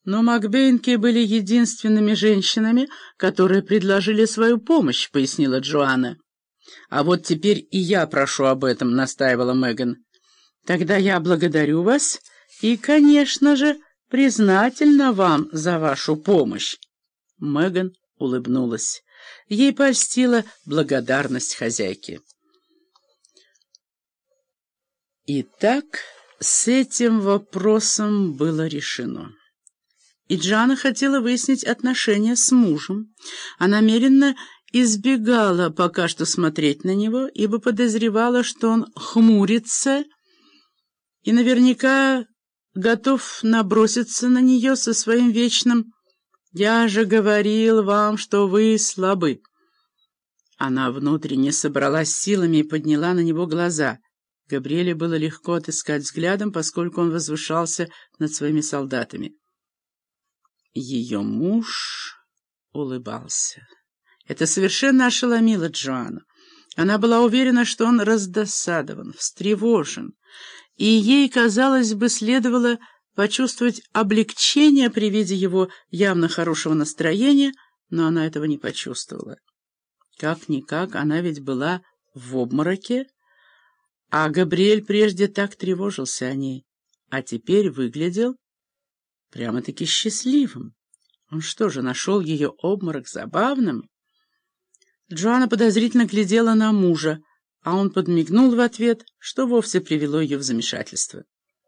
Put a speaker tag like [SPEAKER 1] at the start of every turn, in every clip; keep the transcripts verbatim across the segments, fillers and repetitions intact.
[SPEAKER 1] Но Макбейнки были единственными женщинами, которые предложили свою помощь, — пояснила Джоанна. «А вот теперь и я прошу об этом», — настаивала Меган. «Тогда я благодарю вас и, конечно же, признательна вам за вашу помощь». Меган улыбнулась. Ей польстила благодарность хозяйки. Итак, с этим вопросом было решено. И Джоанна хотела выяснить отношения с мужем. Она намеренно избегала пока что смотреть на него, ибо подозревала, что он хмурится и наверняка готов наброситься на нее со своим вечным «Я же говорил вам, что вы слабы». Она внутренне собралась силами и подняла на него глаза. Габриэле было легко отыскать взглядом, поскольку он возвышался над своими солдатами. Ее муж улыбался. Это совершенно ошеломило Джоанну. Она была уверена, что он раздосадован, встревожен, и ей, казалось бы, следовало почувствовать облегчение при виде его явно хорошего настроения, но она этого не почувствовала. Как-никак, она ведь была в обмороке, а Габриэль прежде так тревожился о ней, а теперь выглядел прямо-таки счастливым. Он что же, нашел ее обморок забавным? Джоанна подозрительно глядела на мужа, а он подмигнул в ответ, что вовсе привело ее в замешательство.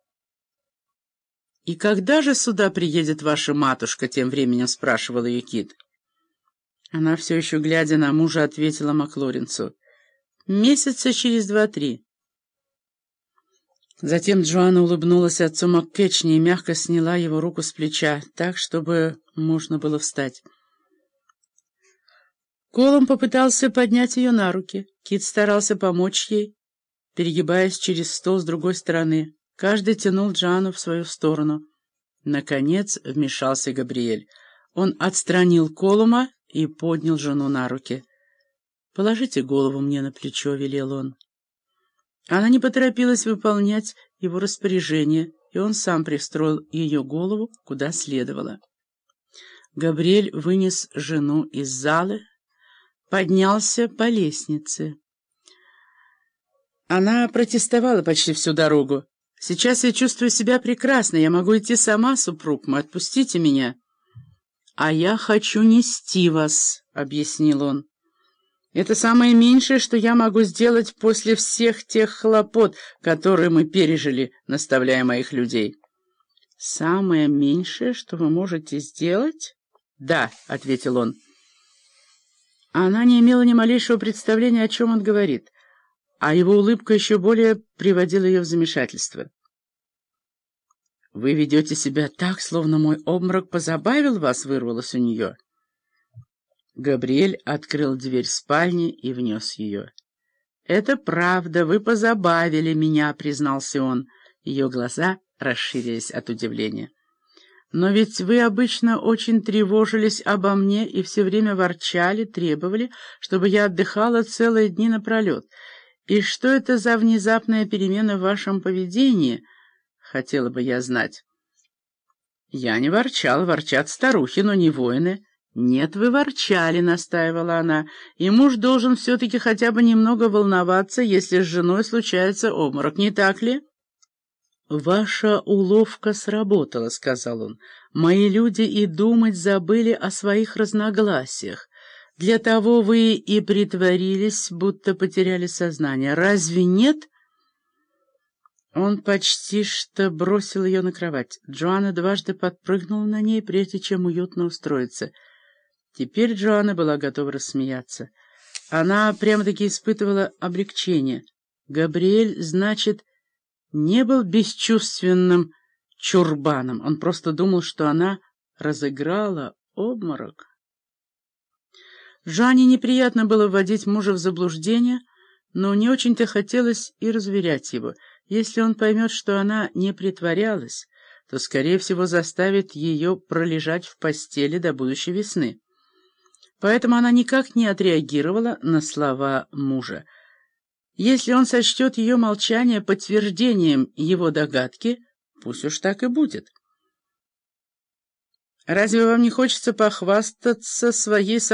[SPEAKER 1] «И когда же сюда приедет ваша матушка?» — тем временем спрашивал ее Кит. Она, все еще глядя на мужа, ответила Маклоринцу: «Месяца через два-три». Затем Джоанна улыбнулась отцу МакКетчни и мягко сняла его руку с плеча, так, чтобы можно было встать. Колум попытался поднять ее на руки. Кит старался помочь ей, перегибаясь через стол с другой стороны. Каждый тянул Джоанну в свою сторону. Наконец вмешался Габриэль. Он отстранил Колума и поднял жену на руки. «Положите голову мне на плечо», — велел он. Она не поторопилась выполнять его распоряжение, и он сам пристроил ее голову куда следовало. Габриэль вынес жену из залы, поднялся по лестнице. Она протестовала почти всю дорогу. «Сейчас я чувствую себя прекрасно, я могу идти сама, супруг мой, отпустите меня». «А я хочу нести вас», — объяснил он. «Это самое меньшее, что я могу сделать после всех тех хлопот, которые мы пережили, наставляя моих людей». «Самое меньшее, что вы можете сделать?» «Да», — ответил он. Она не имела ни малейшего представления, о чем он говорит, а его улыбка еще более приводила ее в замешательство. «Вы ведете себя так, словно мой обморок позабавил вас», — вырвалось у нее. Габриэль открыл дверь спальни и внес ее. «Это правда, вы позабавили меня», — признался он. Ее глаза расширились от удивления. «Но ведь вы обычно очень тревожились обо мне и все время ворчали, требовали, чтобы я отдыхала целые дни напролет. И что это за внезапная перемена в вашем поведении, хотела бы я знать». «Я не ворчал, ворчат старухи, но не воины». «Нет, вы ворчали», — настаивала она, — «и муж должен все-таки хотя бы немного волноваться, если с женой случается обморок, не так ли?» «Ваша уловка сработала», — сказал он. «Мои люди и думать забыли о своих разногласиях. Для того вы и притворились, будто потеряли сознание. Разве нет?» Он почти что бросил ее на кровать. Джоанна дважды подпрыгнула на ней, прежде чем уютно устроиться. Теперь Джоанна была готова рассмеяться. Она прямо-таки испытывала облегчение. Габриэль, значит, не был бесчувственным чурбаном. Он просто думал, что она разыграла обморок. Джоанне неприятно было вводить мужа в заблуждение, но не очень-то хотелось и разуверять его. Если он поймет, что она не притворялась, то, скорее всего, заставит ее пролежать в постели до будущей весны. Поэтому она никак не отреагировала на слова мужа. Если он сочтет ее молчание подтверждением его догадки, пусть уж так и будет. Разве вам не хочется похвастаться своей